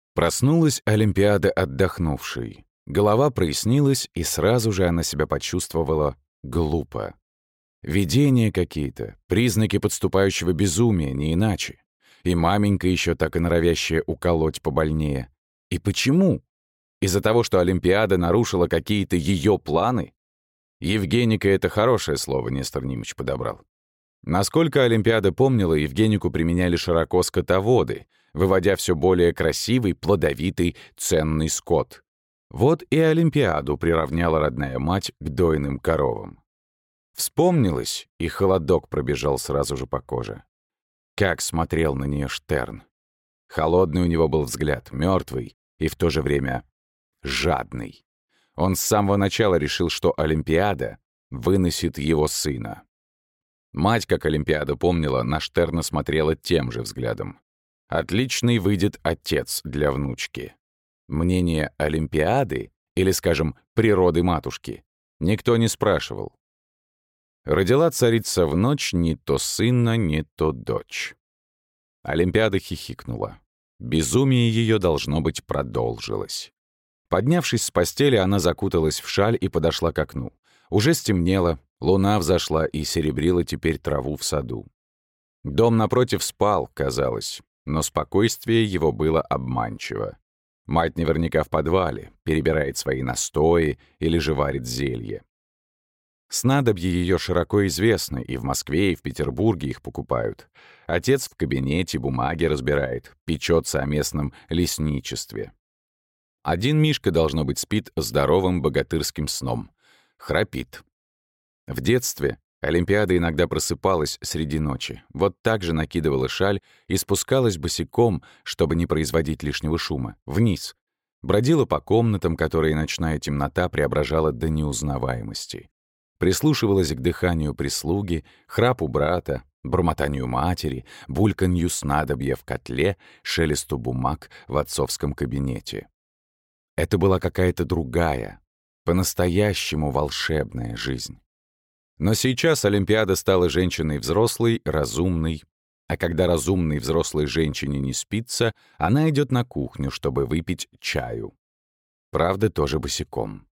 Проснулась Олимпиада отдохнувшей. Голова прояснилась, и сразу же она себя почувствовала глупо. Видения какие-то, признаки подступающего безумия, не иначе. И маменька еще так и норовящая уколоть побольнее. И почему? Из-за того, что Олимпиада нарушила какие-то ее планы? Евгеника — это хорошее слово, Нестор Нимыч подобрал. Насколько Олимпиада помнила, Евгенику применяли широко скотоводы, выводя все более красивый, плодовитый, ценный скот. Вот и Олимпиаду приравняла родная мать к дойным коровам. Вспомнилось, и холодок пробежал сразу же по коже. Как смотрел на нее Штерн. Холодный у него был взгляд, мертвый и в то же время жадный. Он с самого начала решил, что Олимпиада выносит его сына. Мать, как Олимпиада помнила, на Штерна смотрела тем же взглядом. Отличный выйдет отец для внучки. Мнение Олимпиады, или, скажем, природы матушки, никто не спрашивал. Родила царица в ночь не то сына, не то дочь. Олимпиада хихикнула. Безумие ее, должно быть, продолжилось. Поднявшись с постели, она закуталась в шаль и подошла к окну. Уже стемнело, луна взошла и серебрила теперь траву в саду. Дом напротив спал, казалось, но спокойствие его было обманчиво. Мать наверняка в подвале, перебирает свои настои или же варит зелье. Снадобья ее широко известны, и в Москве, и в Петербурге их покупают. Отец в кабинете бумаги разбирает, печется о местном лесничестве. Один Мишка, должно быть, спит здоровым богатырским сном. Храпит. В детстве Олимпиада иногда просыпалась среди ночи, вот так же накидывала шаль и спускалась босиком, чтобы не производить лишнего шума, вниз. Бродила по комнатам, которые ночная темнота преображала до неузнаваемости. Прислушивалась к дыханию прислуги, храпу брата, бормотанию матери, бульканью снадобья в котле, шелесту бумаг в отцовском кабинете. Это была какая-то другая, по-настоящему волшебная жизнь. Но сейчас Олимпиада стала женщиной взрослой, разумной, а когда разумной взрослой женщине не спится, она идет на кухню, чтобы выпить чаю. Правда, тоже босиком.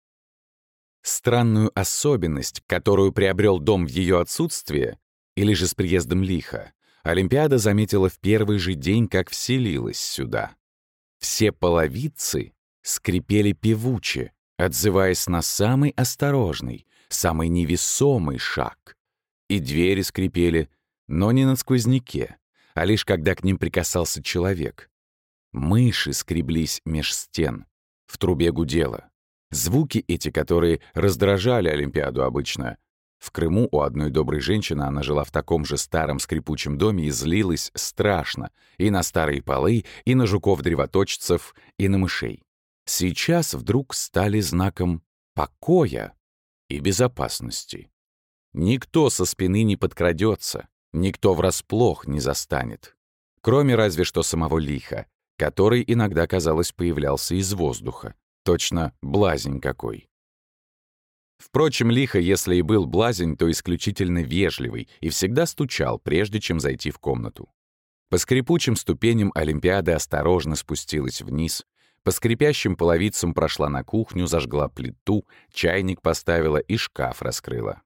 Странную особенность, которую приобрел дом в ее отсутствие, или же с приездом лиха, Олимпиада заметила в первый же день, как вселилась сюда. Все половицы скрипели певуче, отзываясь на самый осторожный, самый невесомый шаг. И двери скрипели, но не на сквозняке, а лишь когда к ним прикасался человек. Мыши скреблись меж стен, в трубе гудело. Звуки эти, которые раздражали Олимпиаду обычно. В Крыму у одной доброй женщины, она жила в таком же старом скрипучем доме и злилась страшно и на старые полы, и на жуков-древоточцев, и на мышей. Сейчас вдруг стали знаком покоя и безопасности. Никто со спины не подкрадется, никто врасплох не застанет. Кроме разве что самого лиха, который иногда, казалось, появлялся из воздуха. Точно блазень какой. Впрочем, лихо, если и был блазень, то исключительно вежливый и всегда стучал, прежде чем зайти в комнату. По скрипучим ступеням Олимпиада осторожно спустилась вниз, по скрипящим половицам прошла на кухню, зажгла плиту, чайник поставила и шкаф раскрыла.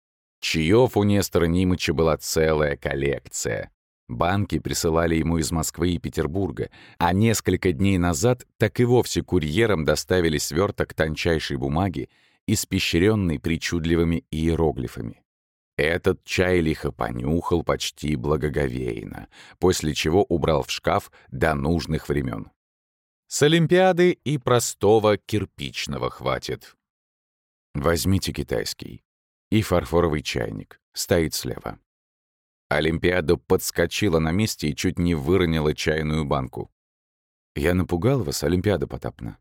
Чаёв у Нестора Нимыча была целая коллекция. Банки присылали ему из Москвы и Петербурга, а несколько дней назад так и вовсе курьером доставили сверток тончайшей бумаги, испещренный причудливыми иероглифами. Этот чай лихо понюхал почти благоговейно, после чего убрал в шкаф до нужных времен. С Олимпиады и простого кирпичного хватит. Возьмите китайский. И фарфоровый чайник. Стоит слева. Олимпиада подскочила на месте и чуть не выронила чайную банку. «Я напугал вас, Олимпиада Потапна?»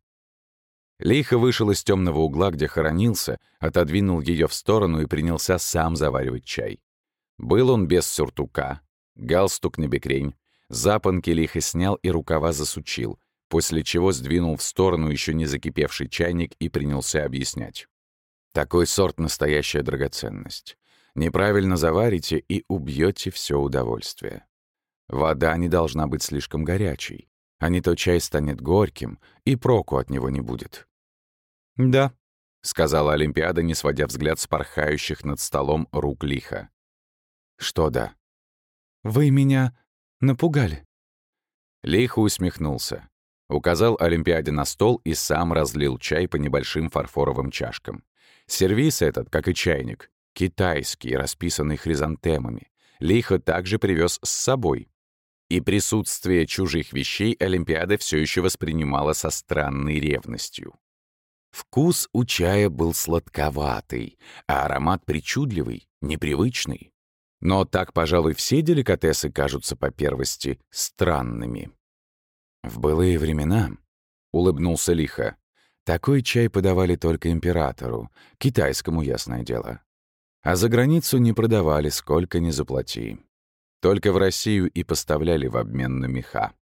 Лихо вышел из темного угла, где хоронился, отодвинул ее в сторону и принялся сам заваривать чай. Был он без сюртука, галстук набекрень, запонки лихо снял и рукава засучил, после чего сдвинул в сторону еще не закипевший чайник и принялся объяснять. Такой сорт — настоящая драгоценность. Неправильно заварите и убьете все удовольствие. Вода не должна быть слишком горячей. а не то чай станет горьким, и проку от него не будет». «Да», — сказала Олимпиада, не сводя взгляд с порхающих над столом рук лиха. «Что да?» «Вы меня напугали». Лихо усмехнулся. Указал Олимпиаде на стол и сам разлил чай по небольшим фарфоровым чашкам. Сервиз этот, как и чайник, китайский, расписанный хризантемами. Лихо также привез с собой. И присутствие чужих вещей Олимпиада все еще воспринимала со странной ревностью. Вкус у чая был сладковатый, а аромат причудливый, непривычный. Но так, пожалуй, все деликатесы кажутся по первости странными. «В былые времена», — улыбнулся лихо, — «такой чай подавали только императору, китайскому, ясное дело. А за границу не продавали, сколько ни заплати. Только в Россию и поставляли в обмен на меха».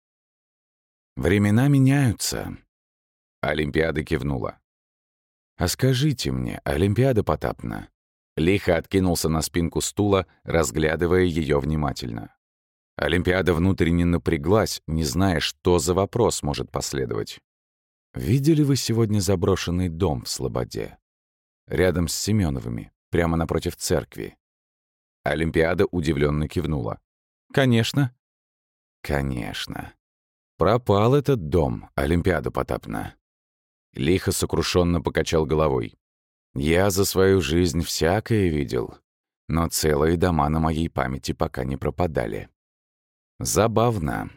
«Времена меняются», — Олимпиада кивнула. «А скажите мне, Олимпиада Потапна». Лихо откинулся на спинку стула, разглядывая ее внимательно. Олимпиада внутренне напряглась, не зная, что за вопрос может последовать. «Видели вы сегодня заброшенный дом в Слободе? Рядом с Семеновыми, прямо напротив церкви?» Олимпиада удивленно кивнула. «Конечно». «Конечно. Пропал этот дом, Олимпиада Потапна». Лихо сокрушенно покачал головой. «Я за свою жизнь всякое видел, но целые дома на моей памяти пока не пропадали». «Забавно».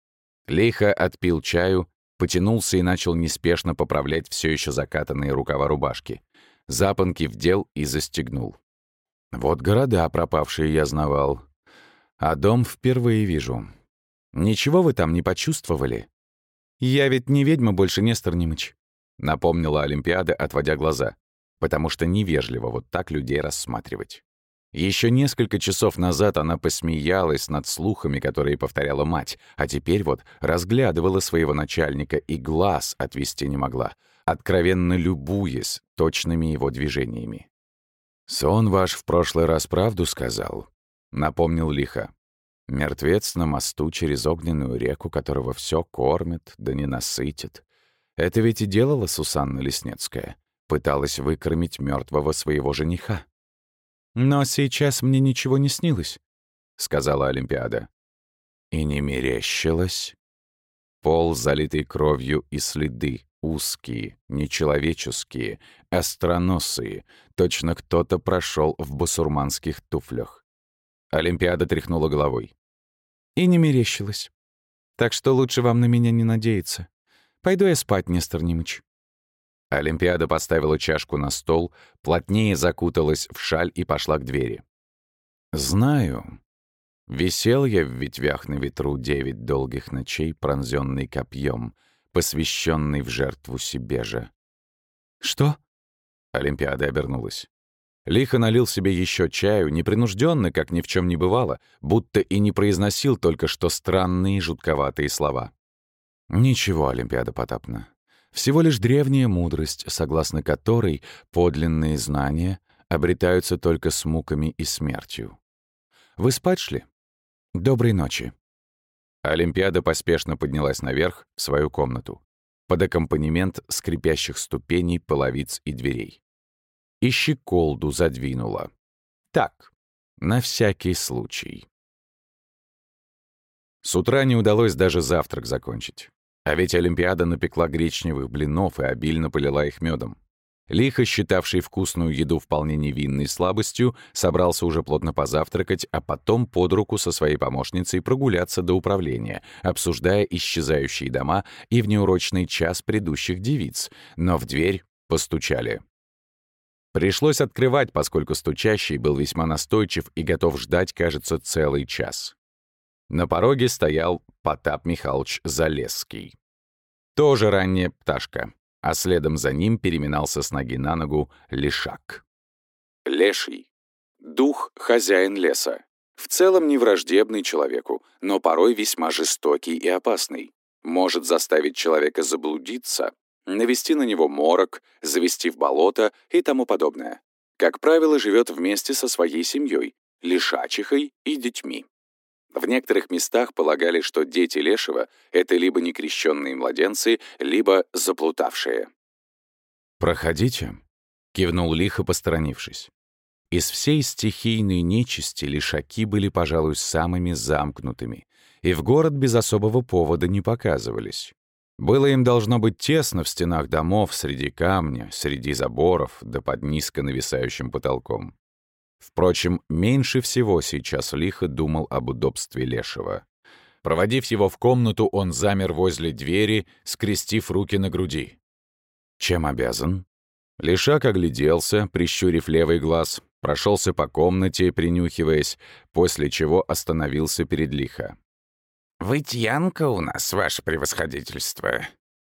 Лихо отпил чаю, потянулся и начал неспешно поправлять все еще закатанные рукава рубашки. Запонки вдел и застегнул. «Вот города пропавшие я знавал, а дом впервые вижу. Ничего вы там не почувствовали?» «Я ведь не ведьма больше, Нестор Немыч», — напомнила Олимпиада, отводя глаза, потому что невежливо вот так людей рассматривать. Еще несколько часов назад она посмеялась над слухами, которые повторяла мать, а теперь вот разглядывала своего начальника и глаз отвести не могла, откровенно любуясь точными его движениями. «Сон ваш в прошлый раз правду сказал», — напомнил лихо. «Мертвец на мосту через огненную реку, которого все кормит, да не насытит. Это ведь и делала Сусанна Леснецкая, пыталась выкормить мертвого своего жениха». «Но сейчас мне ничего не снилось», — сказала Олимпиада. «И не мерещилось?» Пол, залитый кровью, и следы, узкие, нечеловеческие, остроносые, точно кто-то прошел в басурманских туфлях. Олимпиада тряхнула головой. «И не мерещилось. Так что лучше вам на меня не надеяться. Пойду я спать, Нестор Немыч». Олимпиада поставила чашку на стол, плотнее закуталась в шаль и пошла к двери. «Знаю. Висел я в ветвях на ветру 9 долгих ночей, пронзённый копьем, посвященный в жертву себе же». «Что?» Олимпиада обернулась. Лихо налил себе еще чаю, непринужденно, как ни в чем не бывало, будто и не произносил только что странные жутковатые слова. «Ничего, Олимпиада Потапна. Всего лишь древняя мудрость, согласно которой подлинные знания обретаются только с муками и смертью. Вы спать шли? Доброй ночи». Олимпиада поспешно поднялась наверх, в свою комнату, под аккомпанемент скрипящих ступеней, половиц и дверей. И щеколду задвинула. Так, на всякий случай. С утра не удалось даже завтрак закончить. А ведь Олимпиада напекла гречневых блинов и обильно полила их медом. Лихо, считавший вкусную еду вполне невинной слабостью, собрался уже плотно позавтракать, а потом под руку со своей помощницей прогуляться до управления, обсуждая исчезающие дома и внеурочный час предыдущих девиц, но в дверь постучали. Пришлось открывать, поскольку стучащий был весьма настойчив и готов ждать, кажется, целый час. На пороге стоял Потап Михайлович Залесский. Тоже ранняя пташка, а следом за ним переминался с ноги на ногу лешак. Леший — дух, хозяин леса. В целом не враждебный человеку, но порой весьма жестокий и опасный. Может заставить человека заблудиться, навести на него морок, завести в болото и тому подобное. Как правило, живет вместе со своей семьей, лишачихой и детьми. В некоторых местах полагали, что дети Лешего — это либо некрещенные младенцы, либо заплутавшие. «Проходите», — кивнул лихо, посторонившись. Из всей стихийной нечисти лишаки были, пожалуй, самыми замкнутыми, и в город без особого повода не показывались. Было им должно быть тесно в стенах домов, среди камня, среди заборов, да под низко нависающим потолком. Впрочем, меньше всего сейчас лихо думал об удобстве Лешего. Проводив его в комнату, он замер возле двери, скрестив руки на груди. «Чем обязан?» Лишак огляделся, прищурив левый глаз, прошелся по комнате, принюхиваясь, после чего остановился перед лихо. «Вытьянка у нас, ваше превосходительство».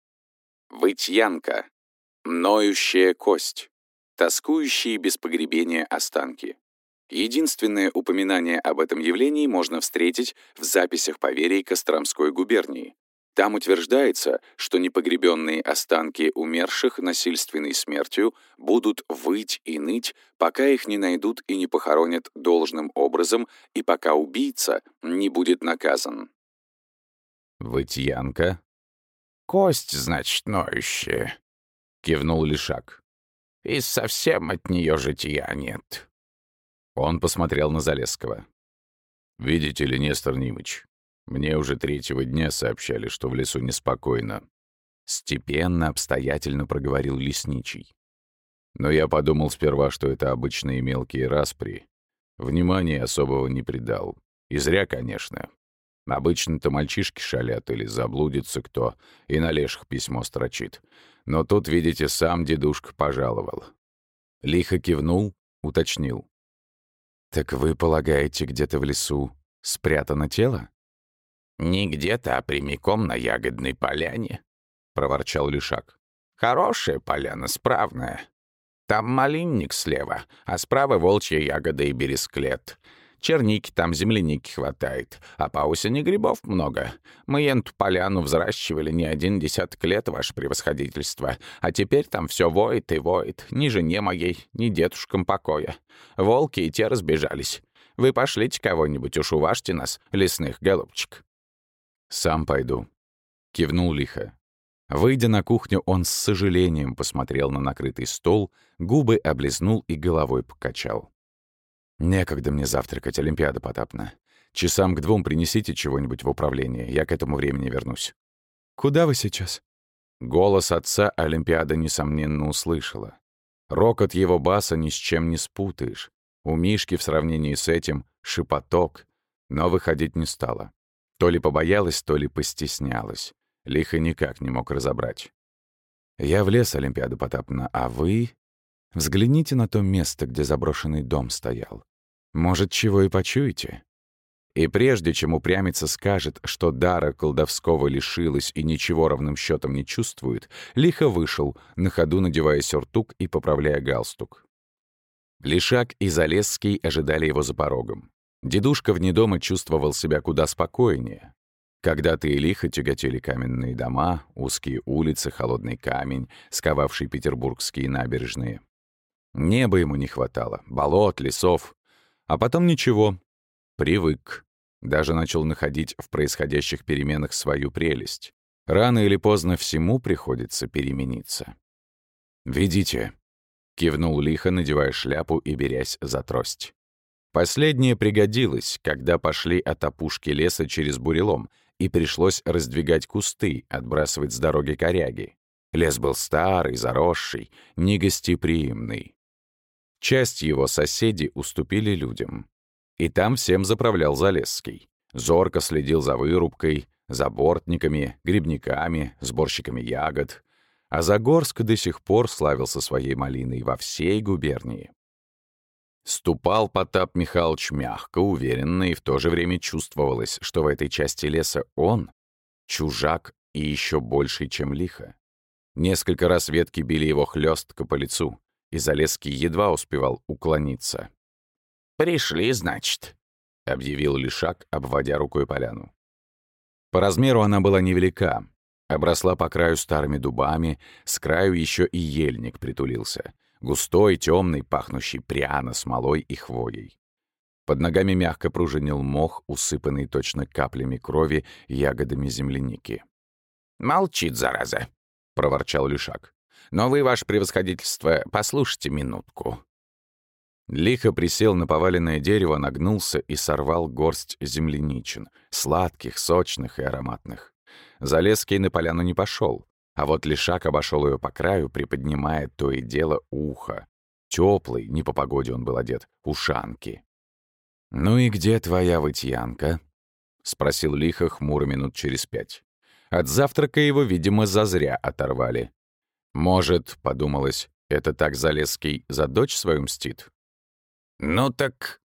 Вытьянка. Ноющая кость. Тоскующие без погребения останки. Единственное упоминание об этом явлении можно встретить в записях поверий Костромской губернии. Там утверждается, что непогребенные останки умерших насильственной смертью будут выть и ныть, пока их не найдут и не похоронят должным образом, и пока убийца не будет наказан. «Вытьянка?» «Кость, значит, ноющая», — кивнул Лишак. «И совсем от нее житья нет». Он посмотрел на Залесского. «Видите ли, Нестор Нимыч, мне уже 3-го дня сообщали, что в лесу неспокойно». Степенно, обстоятельно проговорил лесничий. Но я подумал сперва, что это обычные мелкие распри. Внимания особого не придал. И зря, конечно. Обычно-то мальчишки шалят или заблудится кто, и на леших письмо строчит. Но тут, видите, сам дедушка пожаловал. Лихо кивнул, уточнил. «Так вы полагаете, где-то в лесу спрятано тело?» «Не где-то, а прямиком на ягодной поляне», — проворчал Лишак. «Хорошая поляна, справная. Там малинник слева, а справа волчья ягода и бересклет. Черники там, земляники хватает, а по осени грибов много. Мы эту поляну взращивали не 1 десяток лет, ваше превосходительство, а теперь там все воет и воет, ни жене моей, ни дедушкам покоя. Волки и те разбежались. Вы пошлите кого-нибудь, уж уважьте нас, лесных голубчик». «Сам пойду», — кивнул лихо. Выйдя на кухню, он с сожалением посмотрел на накрытый стол, губы облизнул и головой покачал. «Некогда мне завтракать, Олимпиада Потапна. Часам к 2 принесите чего-нибудь в управление, я к этому времени вернусь». «Куда вы сейчас?» Голос отца Олимпиада, несомненно, услышала. Рокот его баса ни с чем не спутаешь. У Мишки в сравнении с этим шепоток, но выходить не стала. То ли побоялась, то ли постеснялась. Лихо никак не мог разобрать. «Я в лес, Олимпиада Потапна, а вы...» «Взгляните на то место, где заброшенный дом стоял. Может, чего и почуете?» И прежде чем упрямиться скажет, что дара колдовского лишилась и ничего ровным счетом не чувствует, лихо вышел, на ходу надевая сюртук и поправляя галстук. Лишак и Залесский ожидали его за порогом. Дедушка вне дома чувствовал себя куда спокойнее. Когда-то и лихо тяготели каменные дома, узкие улицы, холодный камень, сковавший петербургские набережные. Неба ему не хватало, болот, лесов. А потом ничего. Привык. Даже начал находить в происходящих переменах свою прелесть. Рано или поздно всему приходится перемениться. «Ведите», — кивнул лихо, надевая шляпу и берясь за трость. Последнее пригодилось, когда пошли от опушки леса через бурелом, и пришлось раздвигать кусты, отбрасывать с дороги коряги. Лес был старый, заросший, негостеприимный. Часть его соседей уступили людям. И там всем заправлял Залесский. Зорко следил за вырубкой, за бортниками, грибниками, сборщиками ягод. А Загорск до сих пор славился своей малиной во всей губернии. Ступал Потап Михайлович мягко, уверенно, и в то же время чувствовалось, что в этой части леса он — чужак и еще больший, чем лихо. Несколько раз ветки били его хлестко по лицу, и Залесский едва успевал уклониться. «Пришли, значит», — объявил Лишак, обводя рукой поляну. По размеру она была невелика, обросла по краю старыми дубами, с краю еще и ельник притулился, густой, темный, пахнущий пряно смолой и хвоей. Под ногами мягко пружинил мох, усыпанный точно каплями крови ягодами земляники. «Молчит, зараза!» — проворчал Лишак. «Но вы, ваше превосходительство, послушайте минутку». Лихо присел на поваленное дерево, нагнулся и сорвал горсть земляничин, сладких, сочных и ароматных. Залезский на поляну не пошел, а вот Лишак обошел ее по краю, приподнимая то и дело ухо. Теплый, не по погоде он был одет, ушанки. «Ну и где твоя вытьянка?» — спросил Лихо хмуро минут через 5. От завтрака его, видимо, зазря оторвали. «Может, — подумалось, — это так Залесский за дочь свою мстит?» «Ну так...»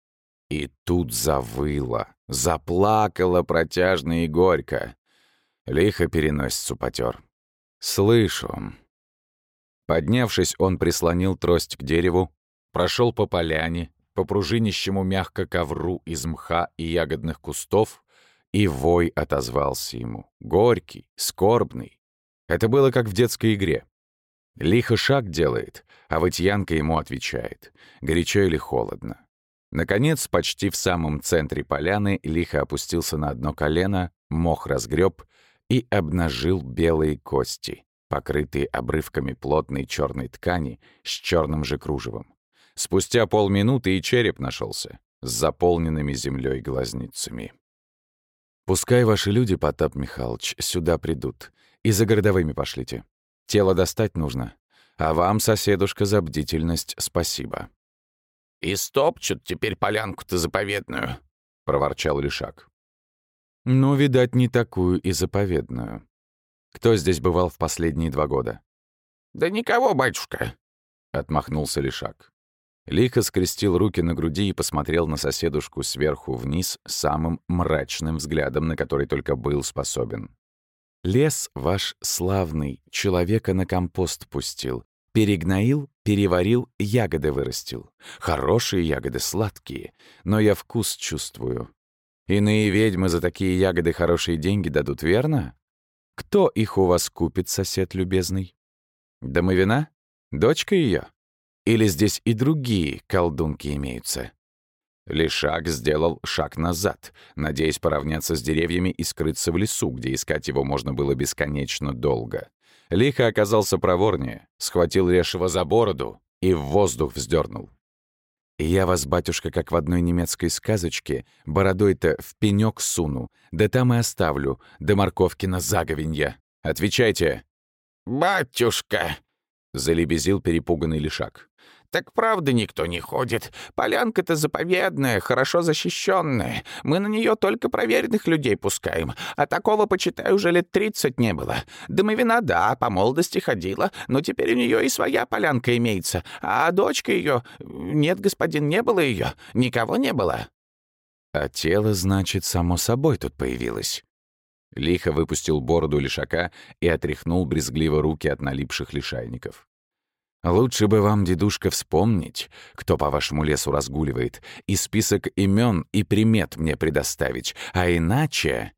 И тут завыла, заплакала протяжно и горько. Лихо переносицу потер. «Слышу». Поднявшись, он прислонил трость к дереву, прошел по поляне, по пружинищему мягко ковру из мха и ягодных кустов, и вой отозвался ему, горький, скорбный. Это было как в детской игре. Лихо шаг делает, а вытьянка ему отвечает, горячо или холодно. Наконец, почти в самом центре поляны Лихо опустился на одно колено, мох разгреб и обнажил белые кости, покрытые обрывками плотной черной ткани с черным же кружевом. Спустя полминуты и череп нашелся с заполненными землей глазницами. «Пускай ваши люди, Потап Михайлович, сюда придут, и за городовыми пошлите. Тело достать нужно, а вам, соседушка, за бдительность спасибо». «И стопчут теперь полянку-то заповедную», — проворчал Лишак. «Ну, видать, не такую и заповедную. Кто здесь бывал в последние 2 года?» «Да никого, батюшка», — отмахнулся Лишак. Лихо скрестил руки на груди и посмотрел на соседушку сверху вниз самым мрачным взглядом, на который только был способен. «Лес ваш славный человека на компост пустил, перегноил, переварил, ягоды вырастил. Хорошие ягоды, сладкие, но я вкус чувствую. Иные ведьмы за такие ягоды хорошие деньги дадут, верно? Кто их у вас купит, сосед любезный? Домовина? Дочка ее? Или здесь и другие колдунки имеются?» Лишак сделал шаг назад, надеясь поравняться с деревьями и скрыться в лесу, где искать его можно было бесконечно долго. Лихо оказался проворнее, схватил Лешего за бороду и в воздух вздернул. «Я вас, батюшка, как в одной немецкой сказочке, бородой-то в пенёк суну, да там и оставлю, до морковкина заговенья. Отвечайте!» «Батюшка!» — залебезил перепуганный Лишак. «Так правда никто не ходит. Полянка-то заповедная, хорошо защищенная. Мы на нее только проверенных людей пускаем. А такого, почитай, уже лет 30 не было. Домовина, да, по молодости ходила, но теперь у нее и своя полянка имеется. А дочка ее... Нет, господин, не было ее. Никого не было». «А тело, значит, само собой тут появилось». Лихо выпустил бороду Лишака и отряхнул брезгливо руки от налипших лишайников. «Лучше бы вам, дедушка, вспомнить, кто по вашему лесу разгуливает, и список имен и примет мне предоставить, а иначе...»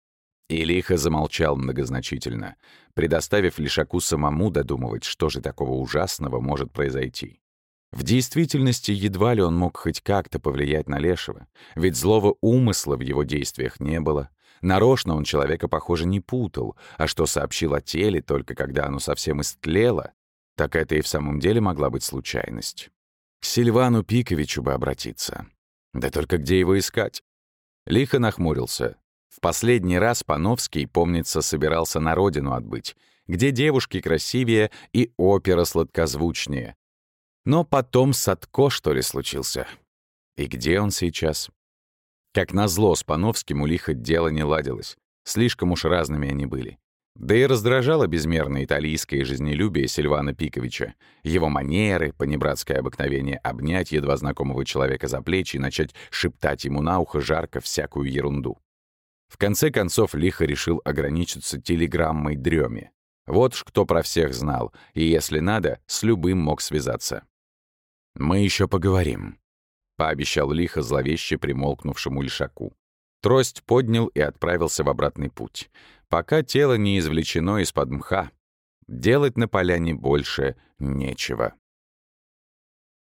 И Лихо замолчал многозначительно, предоставив Лишаку самому додумывать, что же такого ужасного может произойти. В действительности, едва ли он мог хоть как-то повлиять на Лешего, ведь злого умысла в его действиях не было. Нарочно он человека, похоже, не путал, а что сообщил о теле только когда оно совсем истлело, так это и в самом деле могла быть случайность. К Сильвану Пиковичу бы обратиться. Да только где его искать? Лихо нахмурился. В последний раз Пановский, помнится, собирался на родину отбыть, где девушки красивее и опера сладкозвучнее. Но потом Садко, что ли, случился. И где он сейчас? Как назло, с Пановским у Лихо дело не ладилось. Слишком уж разными они были. Да и раздражало безмерное итальянское жизнелюбие Сильвана Пиковича, его манеры, понебратское обыкновение обнять едва знакомого человека за плечи и начать шептать ему на ухо жарко всякую ерунду. В конце концов, Лихо решил ограничиться телеграммой Дрёме. Вот ж кто про всех знал, и, если надо, с любым мог связаться. «Мы еще поговорим», — пообещал Лихо зловеще примолкнувшему Лишаку. Трость поднял и отправился в обратный путь. Пока тело не извлечено из-под мха, делать на поляне больше нечего.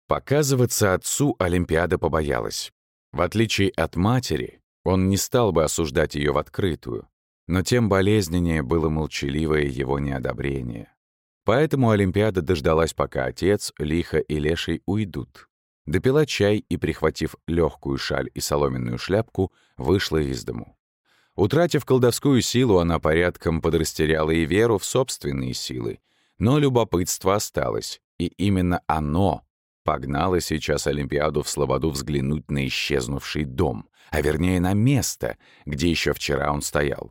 Показываться отцу Олимпиада побоялась. В отличие от матери, он не стал бы осуждать ее в открытую, но тем болезненнее было молчаливое его неодобрение. Поэтому Олимпиада дождалась, пока отец, Лиха и Леший уйдут. Допила чай и, прихватив легкую шаль и соломенную шляпку, вышла из дому. Утратив колдовскую силу, она порядком подрастеряла и веру в собственные силы, но любопытство осталось, и именно оно погнало сейчас Олимпиаду в Слободу взглянуть на исчезнувший дом, а вернее на место, где еще вчера он стоял.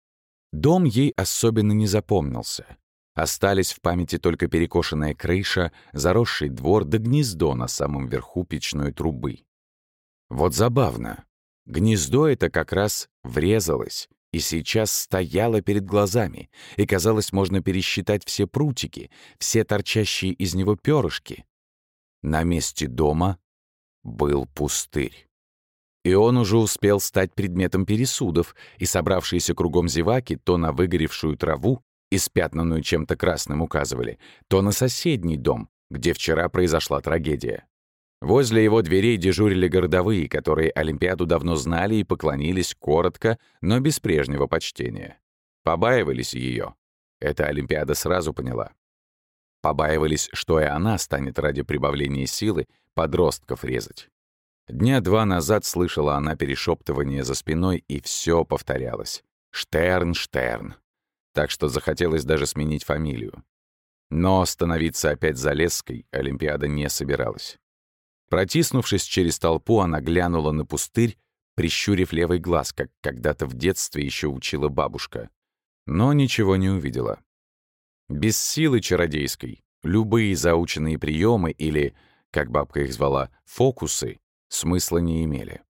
Дом ей особенно не запомнился. Остались в памяти только перекошенная крыша, заросший двор да гнездо на самом верху печной трубы. Вот забавно. Гнездо это как раз врезалось и сейчас стояло перед глазами, и, казалось, можно пересчитать все прутики, все торчащие из него перышки. На месте дома был пустырь. И он уже успел стать предметом пересудов, и собравшиеся кругом зеваки то на выгоревшую траву, испятнанную чем-то красным, указывали, то на соседний дом, где вчера произошла трагедия. Возле его дверей дежурили городовые, которые Олимпиаду давно знали и поклонились коротко, но без прежнего почтения. Побаивались ее. Это Олимпиада сразу поняла. Побаивались, что и она станет ради прибавления силы подростков резать. Дня 2 назад слышала она перешептывание за спиной, и все повторялось. «Штерн, Штерн». Так что захотелось даже сменить фамилию. Но становиться опять Залесской Олимпиада не собиралась. Протиснувшись через толпу, она глянула на пустырь, прищурив левый глаз, как когда-то в детстве еще учила бабушка. Но ничего не увидела. Без силы чародейской любые заученные приемы или, как бабка их звала, фокусы, смысла не имели.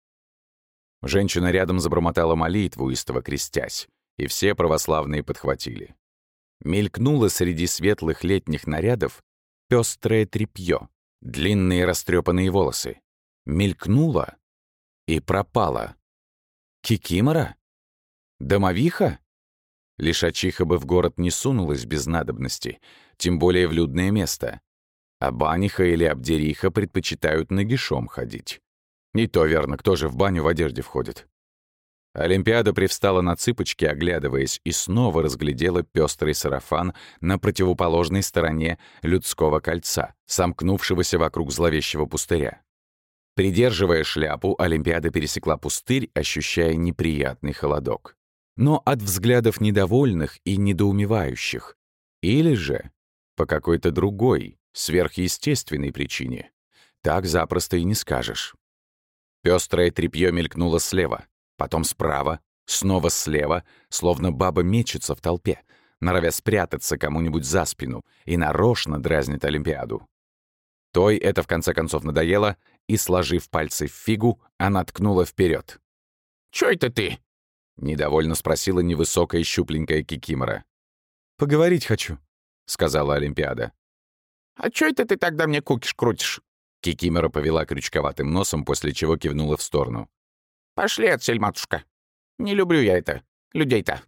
Женщина рядом забормотала молитву, истово крестясь, и все православные подхватили. Мелькнуло среди светлых летних нарядов пестрое тряпье, длинные растрепанные волосы. Мелькнуло и пропало. Кикимора? Домовиха? Лишачиха бы в город не сунулась без надобности, тем более в людное место. А баниха или абдериха предпочитают нагишом ходить. И то верно, кто же в баню в одежде входит. Олимпиада привстала на цыпочки, оглядываясь, и снова разглядела пестрый сарафан на противоположной стороне людского кольца, сомкнувшегося вокруг зловещего пустыря. Придерживая шляпу, Олимпиада пересекла пустырь, ощущая неприятный холодок. Но от взглядов недовольных и недоумевающих. Или же по какой-то другой, сверхъестественной причине. Так запросто и не скажешь. Пёстрое тряпье мелькнуло слева, потом справа, снова слева, словно баба мечется в толпе, норовя спрятаться кому-нибудь за спину, и нарочно дразнит Олимпиаду. Той это в конце концов надоело, и, сложив пальцы в фигу, она ткнула вперед. «Чё это ты?» — недовольно спросила невысокая щупленькая кикимора. «Поговорить хочу», — сказала Олимпиада. «А чё это ты тогда мне кукиш-крутишь?» Кикимора повела крючковатым носом, после чего кивнула в сторону. «Пошли отсель, матушка. Не люблю я это. Людей-то».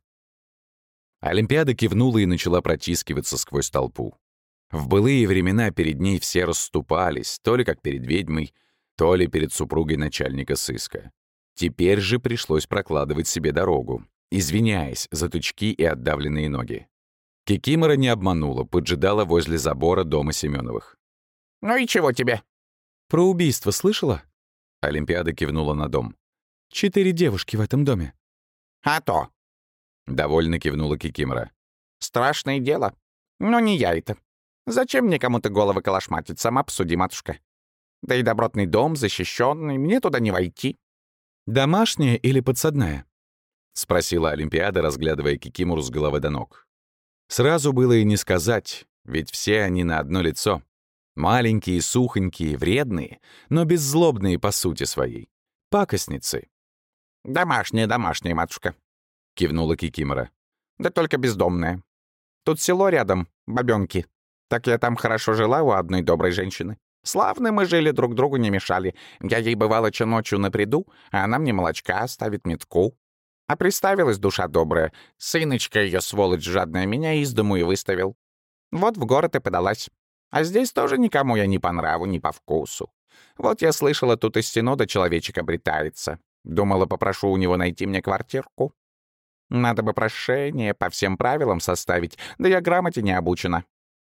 Олимпиада кивнула и начала протискиваться сквозь толпу. В былые времена перед ней все расступались, то ли как перед ведьмой, то ли перед супругой начальника сыска. Теперь же пришлось прокладывать себе дорогу, извиняясь за тычки и отдавленные ноги. Кикимора не обманула, поджидала возле забора дома Семеновых. «Ну и чего тебе?» «Про убийство слышала?» Олимпиада кивнула на дом. 4 девушки в этом доме. «А то!» — довольно кивнула Кикимора. «Страшное дело. Но не я это. Зачем мне кому-то головы калашматить? Сама посуди, матушка. Да и добротный дом, защищенный, мне туда не войти». «Домашняя или подсадная?» — спросила Олимпиада, разглядывая Кикимору с головы до ног. Сразу было и не сказать, ведь все они на одно лицо. Маленькие, сухонькие, вредные, но беззлобные по сути своей. Пакостницы. «Домашняя, домашняя, матушка», — кивнула Кикимора. «Да только бездомная. Тут село рядом, бабёнки. Так я там хорошо жила у одной доброй женщины. Славно мы жили, друг другу не мешали. Я ей бывало ночью наприду, а она мне молочка оставит, метку. А приставилась душа добрая. Сыночка ее, сволочь жадная, меня из дому и выставил. Вот в город и подалась. А здесь тоже никому я не по нраву, не по вкусу. Вот я слышала, тут из Синода человечек обретается. Думала, попрошу у него найти мне квартирку. Надо бы прошение по всем правилам составить, да я грамоте не обучена».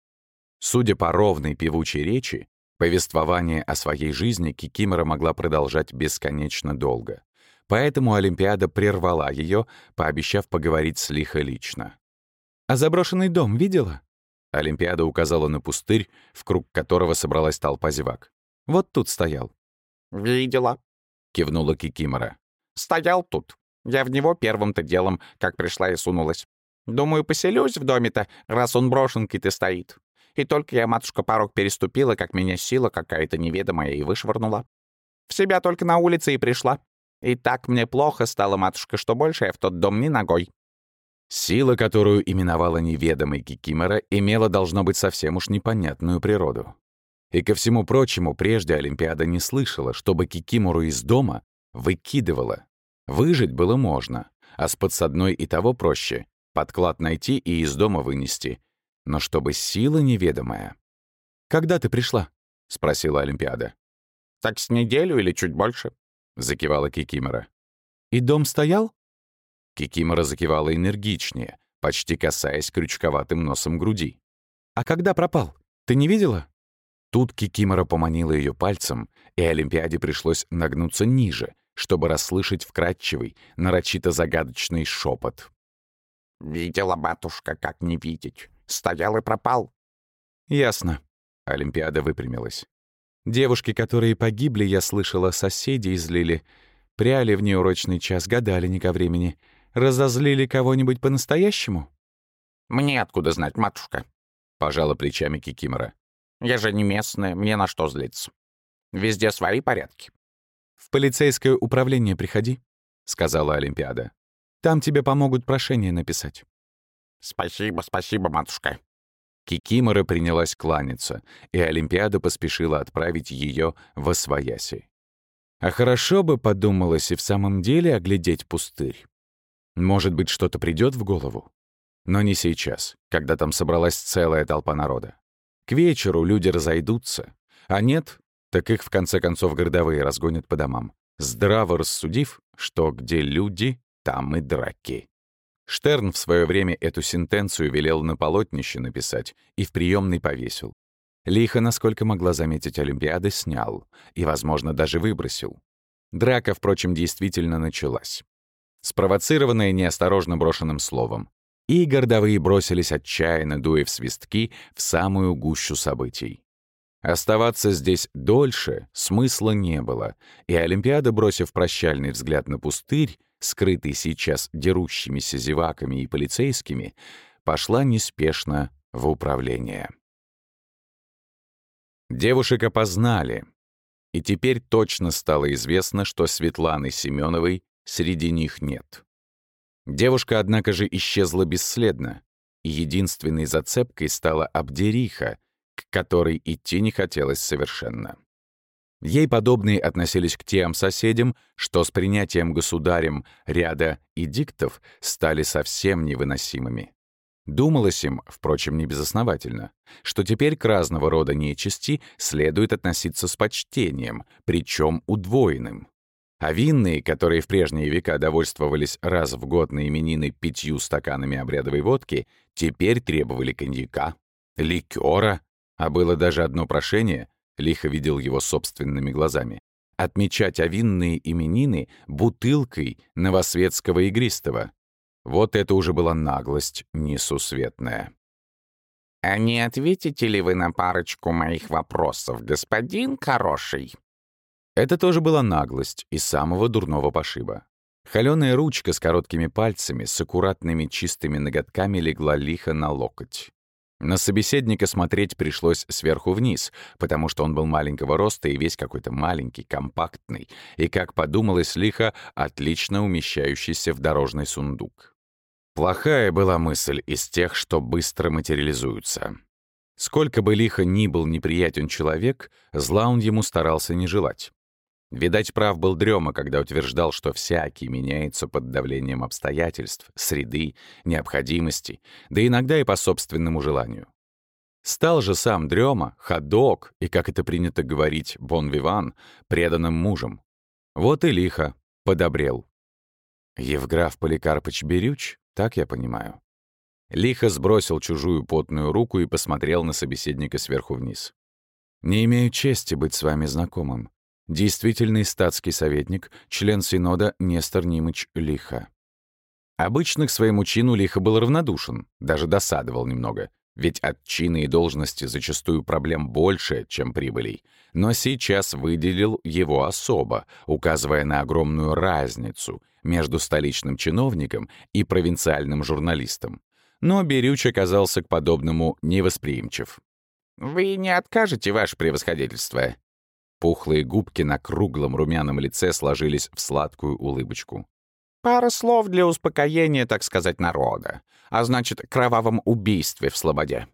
Судя по ровной певучей речи, повествование о своей жизни Кикимора могла продолжать бесконечно долго. Поэтому Олимпиада прервала ее, пообещав поговорить с Лихо лично. «А заброшенный дом видела?» Олимпиада указала на пустырь, в круг которого собралась толпа зевак. «Вот тут стоял». «Видела», — кивнула Кикимора. «Стоял тут. Я в него первым-то делом, как пришла и сунулась. Думаю, поселюсь в доме-то, раз он брошенкой-то стоит. И только я, матушка, порог переступила, как меня сила какая-то неведомая и вышвырнула. В себя только на улице и пришла. И так мне плохо стало, матушка, что больше я в тот дом ни ногой». Сила, которую именовала неведомой Кикимора, имела, должно быть, совсем уж непонятную природу. И ко всему прочему, прежде Олимпиада не слышала, чтобы Кикимору из дома выкидывала. Выжить было можно, а с подсадной и того проще — подклад найти и из дома вынести. Но чтобы сила неведомая... «Когда ты пришла?» — спросила Олимпиада. «Так с неделю или чуть больше», — закивала Кикимора. «И дом стоял?» Кикимора закивала энергичнее, почти касаясь крючковатым носом груди. «А когда пропал? Ты не видела?» Тут Кикимора поманила ее пальцем, и Олимпиаде пришлось нагнуться ниже, чтобы расслышать вкрадчивый, нарочито загадочный шепот. «Видела, матушка, как не видеть. Стоял и пропал». «Ясно». Олимпиада выпрямилась. «Девушки, которые погибли, я слышала, соседи излили. Пряли в неурочный час, гадали не ко времени. Разозлили кого-нибудь по-настоящему?» «Мне откуда знать, матушка?» — пожала плечами Кикимора. «Я же не местная, мне на что злиться? Везде свои порядки». «В полицейское управление приходи», — сказала Олимпиада. «Там тебе помогут прошение написать». «Спасибо, спасибо, матушка». Кикимора принялась кланяться, и Олимпиада поспешила отправить ее восвояси. А хорошо бы, подумалось, и в самом деле оглядеть пустырь. Может быть, что-то придет в голову? Но не сейчас, когда там собралась целая толпа народа. К вечеру люди разойдутся, а нет, так их в конце концов городовые разгонят по домам, здраво рассудив, что где люди, там и драки. Штерн в свое время эту сентенцию велел на полотнище написать и в приемной повесил. Лихо, насколько могла заметить Олимпиада, снял и, возможно, даже выбросил. Драка, впрочем, действительно началась, спровоцированная неосторожно брошенным словом. И городовые бросились отчаянно, дуя в свистки, в самую гущу событий. Оставаться здесь дольше смысла не было, и Олимпиада, бросив прощальный взгляд на пустырь, скрытый сейчас дерущимися зеваками и полицейскими, пошла неспешно в управление. Девушек опознали, и теперь точно стало известно, что Светланы Семеновой среди них нет. Девушка, однако же, исчезла бесследно, и единственной зацепкой стала Абдериха, к которой идти не хотелось совершенно. Ей подобные относились к тем соседям, что с принятием государем ряда эдиктов стали совсем невыносимыми. Думалось им, впрочем, не безосновательно, что теперь к разного рода нечисти следует относиться с почтением, причем удвоенным. А винные, которые в прежние века довольствовались раз в год на именины 5 стаканами обрядовой водки, теперь требовали коньяка, ликера, а было даже одно прошение, Лихо видел его собственными глазами, отмечать овинные именины бутылкой новосветского игристого. Вот это уже была наглость несусветная. «А не ответите ли вы на парочку моих вопросов, господин хороший?» Это тоже была наглость из самого дурного пошиба. Холёная ручка с короткими пальцами, с аккуратными чистыми ноготками легла лихо на локоть. На собеседника смотреть пришлось сверху вниз, потому что он был маленького роста и весь какой-то маленький, компактный, и, как подумалось лихо, отлично умещающийся в дорожный сундук. Плохая была мысль из тех, что быстро материализуются. Сколько бы лихо ни был неприятен человек, зла он ему старался не желать. Видать, прав был Дрёма, когда утверждал, что всякий меняется под давлением обстоятельств, среды, необходимости, да иногда и по собственному желанию. Стал же сам Дрёма, ходок и, как это принято говорить, бон-виван, преданным мужем. Вот и лихо подобрел. Евграф Поликарпыч Берюч, так я понимаю. Лихо сбросил чужую потную руку и посмотрел на собеседника сверху вниз. «Не имею чести быть с вами знакомым. Действительный статский советник, член Синода Нестор Нимыч Лихо». Обычно к своему чину Лихо был равнодушен, даже досадовал немного, ведь от чина и должности зачастую проблем больше, чем прибылей, но сейчас выделил его особо, указывая на огромную разницу между столичным чиновником и провинциальным журналистом. Но Берюч оказался к подобному невосприимчив. «Вы не откажете, ваше превосходительство?» Пухлые губки на круглом румяном лице сложились в сладкую улыбочку. «Пара слов для успокоения, так сказать, народа. А значит, кровавом убийстве в Слободе».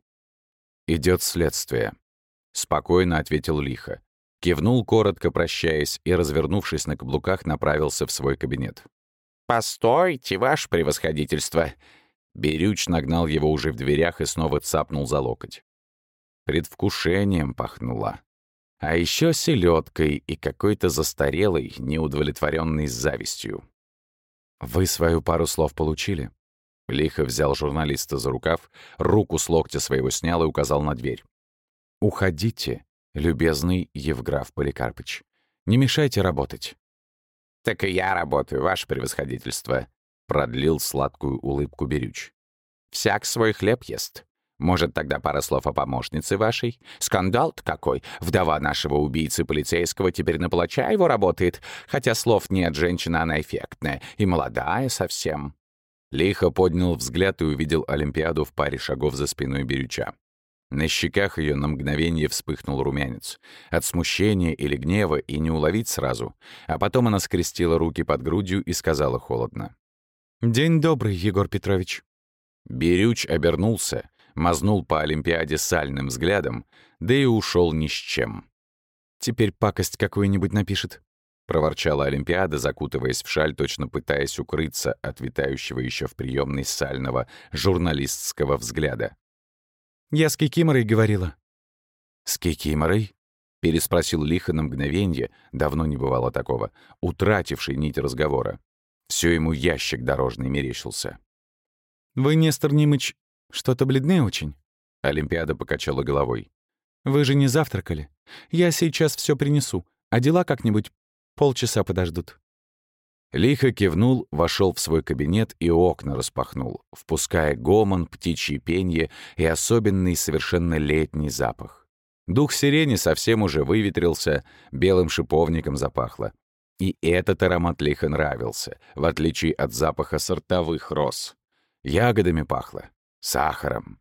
«Идет следствие», — спокойно ответил Лихо. Кивнул, коротко прощаясь, и, развернувшись на каблуках, направился в свой кабинет. «Постойте, ваше превосходительство!» Берюч нагнал его уже в дверях и снова цапнул за локоть. Предвкушением пахнуло. А еще селедкой и какой-то застарелой, неудовлетворенной завистью. «Вы свою пару слов получили?» Лихо взял журналиста за рукав, руку с локтя своего снял и указал на дверь. «Уходите, любезный Евграф Поликарпыч. Не мешайте работать». «Так и я работаю, ваше превосходительство», — продлил сладкую улыбку Берюч. «Всяк свой хлеб ест. Может, тогда пара слов о помощнице вашей? Скандал-то какой! Вдова нашего убийцы полицейского теперь на палача его работает. Хотя слов нет, женщина она эффектная и молодая совсем». Лихо поднял взгляд и увидел Олимпиаду в паре шагов за спиной Берюча. На щеках ее на мгновение вспыхнул румянец. От смущения или гнева и не уловить сразу. А потом она скрестила руки под грудью и сказала холодно. «День добрый, Егор Петрович». Берюч обернулся, мазнул по Олимпиаде сальным взглядом, да и ушел ни с чем. «Теперь пакость какую-нибудь напишет», — проворчала Олимпиада, закутываясь в шаль, точно пытаясь укрыться от витающего еще в приемной сального журналистского взгляда. «Я с Кикиморой говорила». «С Кикиморой?» — переспросил Лихо на мгновенье, давно не бывало такого, утративший нить разговора. Все ему ящик дорожный мерещился. «Вы, Нестор Нимыч, что-то бледны очень?» Олимпиада покачала головой. «Вы же не завтракали. Я сейчас все принесу, а дела как-нибудь полчаса подождут». Лихо кивнул, вошел в свой кабинет и окна распахнул, впуская гомон, птичье пенье и особенный совершенно летний запах. Дух сирени совсем уже выветрился, белым шиповником запахло. И этот аромат Лихо нравился, в отличие от запаха сортовых роз. Ягодами пахло, сахаром.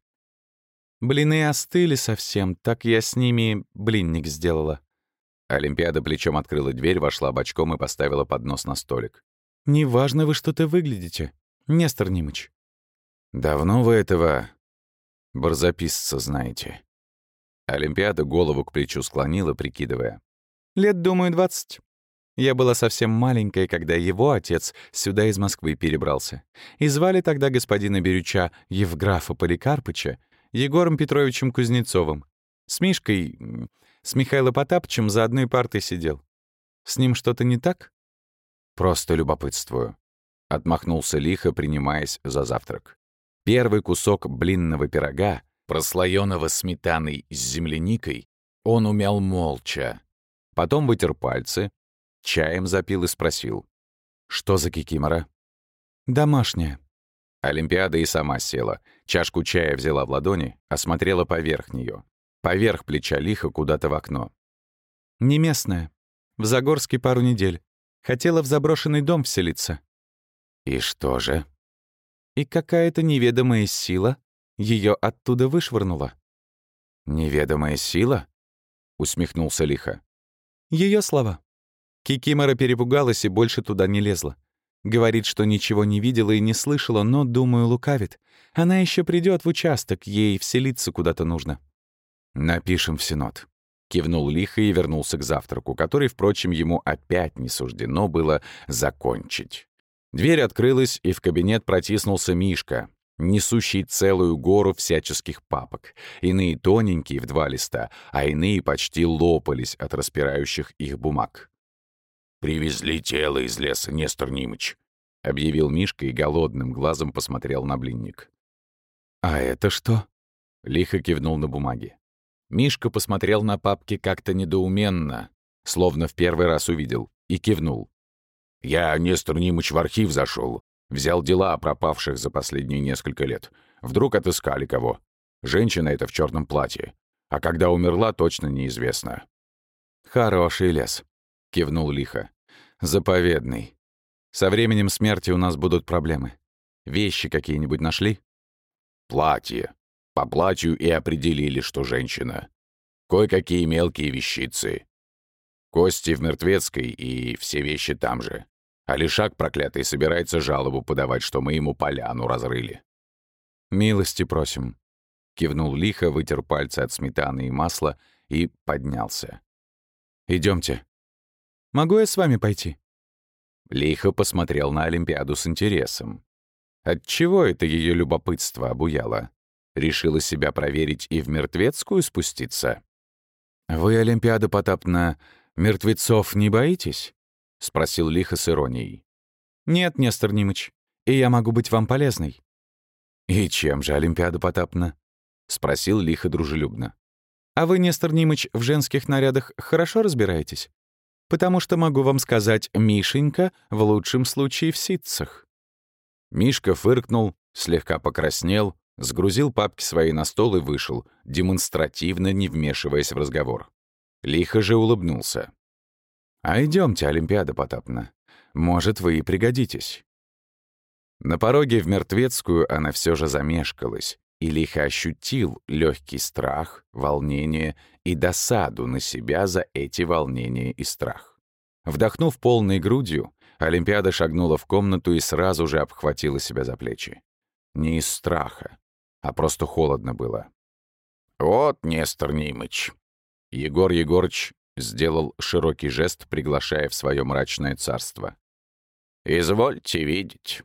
«Блины остыли совсем, так я с ними блинник сделала». Олимпиада плечом открыла дверь, вошла бочком и поставила поднос на столик. «Неважно вы что-то выглядите, Нестор Нимыч». «Давно вы этого барзаписца знаете?» Олимпиада голову к плечу склонила, прикидывая. «Лет, думаю, 20. Я была совсем маленькая, когда его отец сюда из Москвы перебрался. И звали тогда господина Берюча Евграфа Поликарпыча Егором Петровичем Кузнецовым. С Мишкой, с Михаилом Потапычем за одной партой сидел. С ним что-то не так?» «Просто любопытствую», — отмахнулся Лихо, принимаясь за завтрак. Первый кусок блинного пирога, прослоённого сметаной с земляникой, он умял молча. Потом вытер пальцы, чаем запил и спросил. «Что за кикимора?» «Домашняя». Олимпиада и сама села. Чашку чая взяла в ладони, осмотрела поверх нее. Поверх плеча Лихо куда-то в окно. «Не местная. В Загорске пару недель. Хотела в заброшенный дом вселиться». «И что же?» «И какая-то неведомая сила ее оттуда вышвырнула». «Неведомая сила?» — усмехнулся Лихо. Ее слова. Кикимора перепугалась и больше туда не лезла. Говорит, что ничего не видела и не слышала, но, думаю, лукавит. Она еще придет в участок, ей вселиться куда-то нужно. «Напишем в Синод», — кивнул Лихо и вернулся к завтраку, который, впрочем, ему опять не суждено было закончить. Дверь открылась, и в кабинет протиснулся Мишка. несущий целую гору всяческих папок, иные тоненькие в 2 листа, а иные почти лопались от распирающих их бумаг. «Привезли тело из леса, Нестор Нимыч», — объявил Мишка и голодным глазом посмотрел на блинник. «А это что?» — лихо кивнул на бумаге. Мишка посмотрел на папки как-то недоуменно, словно в первый раз увидел, и кивнул. «Я, Нестор Нимыч, в архив зашел, взял дела о пропавших за последние несколько лет. Вдруг отыскали кого. Женщина эта в черном платье. А когда умерла, точно неизвестно». «Хороший лес», — кивнул лихо. «Заповедный. Со временем смерти у нас будут проблемы. Вещи какие-нибудь нашли?» «Платье. По платью и определили, что женщина. Кое-какие мелкие вещицы. Кости в Мертвецкой и все вещи там же. А Лишак проклятый собирается жалобу подавать, что мы ему поляну разрыли». «Милости просим», — кивнул лихо, вытер пальцы от сметаны и масла и поднялся. «Идёмте. Могу я с вами пойти?» Лихо посмотрел на Олимпиаду с интересом. Отчего это её любопытство обуяло? Решила себя проверить и в Мертвецкую спуститься? «Вы, Олимпиада Потапна, мертвецов не боитесь?» — спросил лихо с иронией. «Нет, Нестор Нимыч, и я могу быть вам полезной». «И чем же, Олимпиада Потапна?» — спросил лихо дружелюбно. «А вы, Нестор Нимыч, в женских нарядах хорошо разбираетесь? Потому что могу вам сказать, Мишенька в лучшем случае в ситцах». Мишка фыркнул, слегка покраснел, сгрузил папки свои на стол и вышел, демонстративно не вмешиваясь в разговор. Лихо же улыбнулся. «А идёмте, Олимпиада Потапна. Может, вы и пригодитесь». На пороге в Мертвецкую она всё же замешкалась, и лихо ощутил лёгкий страх, волнение и досаду на себя за эти волнения и страх. Вдохнув полной грудью, Олимпиада шагнула в комнату и сразу же обхватила себя за плечи. Не из страха, а просто холодно было. «Вот, Нестор Нимыч». Егор Егорыч сделал широкий жест, приглашая в своё мрачное царство. «Извольте видеть».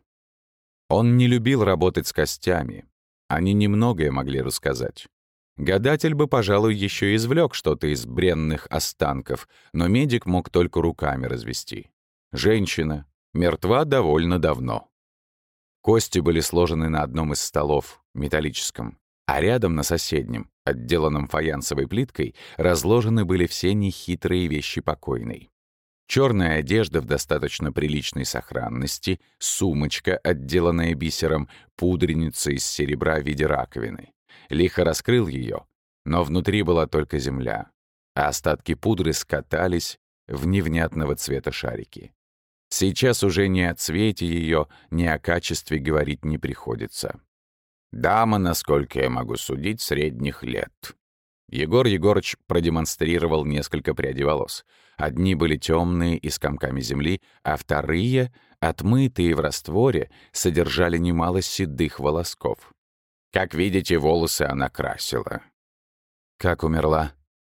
Он не любил работать с костями. Они немногое могли рассказать. Гадатель бы, пожалуй, ещё извлёк что-то из бренных останков, но медик мог только руками развести. Женщина мертва довольно давно. Кости были сложены на одном из столов, металлическом, а рядом на соседнем, отделанном фаянсовой плиткой, разложены были все нехитрые вещи покойной. Чёрная одежда в достаточно приличной сохранности, сумочка, отделанная бисером, пудреница из серебра в виде раковины. Лихо раскрыл её, но внутри была только земля, а остатки пудры скатались в невнятного цвета шарики. Сейчас уже ни о цвете её, ни о качестве говорить не приходится. Дама, насколько я могу судить, средних лет. Егор Егорыч продемонстрировал несколько прядей волос. Одни были темные и с комками земли, а вторые, отмытые в растворе, содержали немало седых волосков. Как видите, волосы она красила. Как умерла?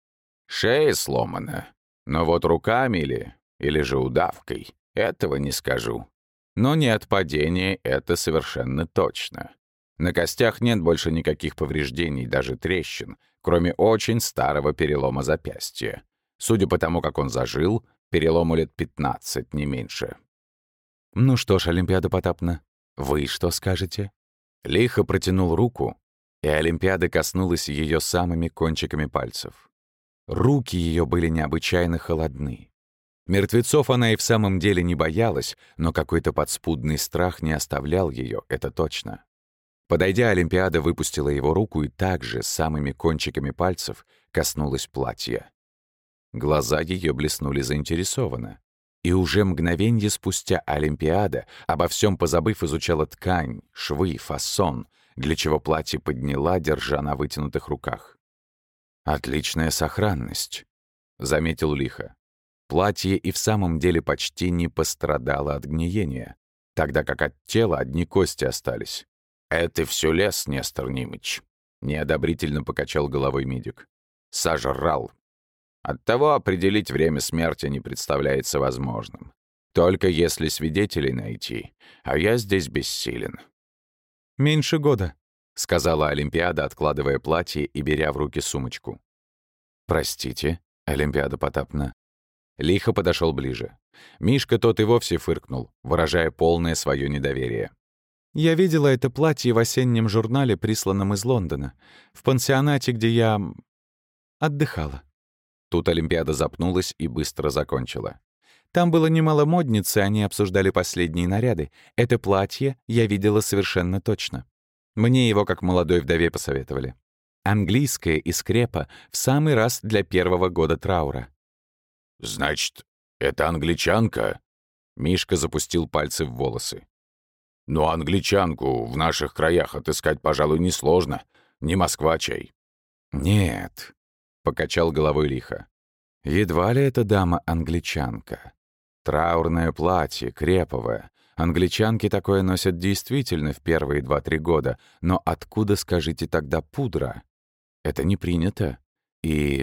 Шея сломана. Но вот руками или же удавкой, этого не скажу. Но не от падения, это совершенно точно. На костях нет больше никаких повреждений, даже трещин, кроме очень старого перелома запястья. Судя по тому, как он зажил, перелому лет 15, не меньше. «Ну что ж, Олимпиада Потапна, вы что скажете?» Лихо протянул руку, и Олимпиада коснулась её самыми кончиками пальцев. Руки её были необычайно холодны. Мертвецов она и в самом деле не боялась, но какой-то подспудный страх не оставлял её, это точно. Подойдя, Олимпиада выпустила его руку и также самыми кончиками пальцев коснулась платья. Глаза её блеснули заинтересованно. И уже мгновенье спустя Олимпиада, обо всём позабыв, изучала ткань, швы, фасон, для чего платье подняла, держа на вытянутых руках. «Отличная сохранность», — заметил лихо. Платье и в самом деле почти не пострадало от гниения, тогда как от тела одни кости остались. «Это всё лес, Нестор Нимыч», — неодобрительно покачал головой медик. «Сожрал. Оттого определить время смерти не представляется возможным. Только если свидетелей найти, а я здесь бессилен». «Меньше года», — сказала Олимпиада, откладывая платье и беря в руки сумочку. «Простите, Олимпиада Потапна». Лихо подошел ближе. Мишка тот и вовсе фыркнул, выражая полное свое недоверие. «Я видела это платье в осеннем журнале, присланном из Лондона, в пансионате, где я отдыхала». Тут Олимпиада запнулась и быстро закончила. Там было немало модниц, и они обсуждали последние наряды. Это платье я видела совершенно точно. Мне его как молодой вдове посоветовали. Английское из крепа в самый раз для первого года траура. «Значит, это англичанка?» Мишка запустил пальцы в волосы. «Но англичанку в наших краях отыскать, пожалуй, несложно. Не Москва чай». «Нет», — покачал головой Лихо. «Едва ли эта дама англичанка. Траурное платье, креповое. Англичанки такое носят действительно в первые 2-3 года. Но откуда, скажите, тогда пудра? Это не принято. И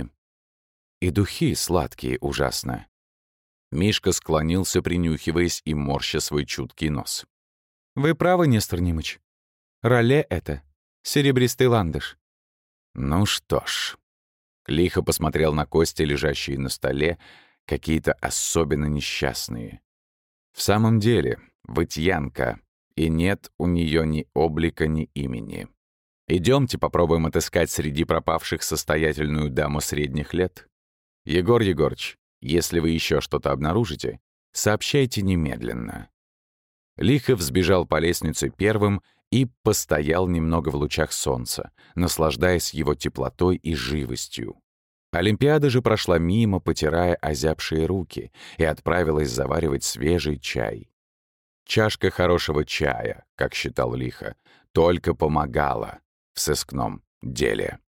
духи сладкие ужасно». Мишка склонился, принюхиваясь и морща свой чуткий нос. «Вы правы, Нестор Нимыч. Роле это. Серебристый ландыш». «Ну что ж». Лихо посмотрел на кости, лежащие на столе, какие-то особенно несчастные. В самом деле, вытьянка, и нет у нее ни облика, ни имени. Идемте попробуем отыскать среди пропавших состоятельную даму средних лет. Егор Егорыч, если вы еще что-то обнаружите, сообщайте немедленно». Лихо взбежал по лестнице первым и постоял немного в лучах солнца, наслаждаясь его теплотой и живостью. Олимпиада же прошла мимо, потирая озябшие руки, и отправилась заваривать свежий чай. Чашка хорошего чая, как считал Лихо, только помогала в сыскном деле.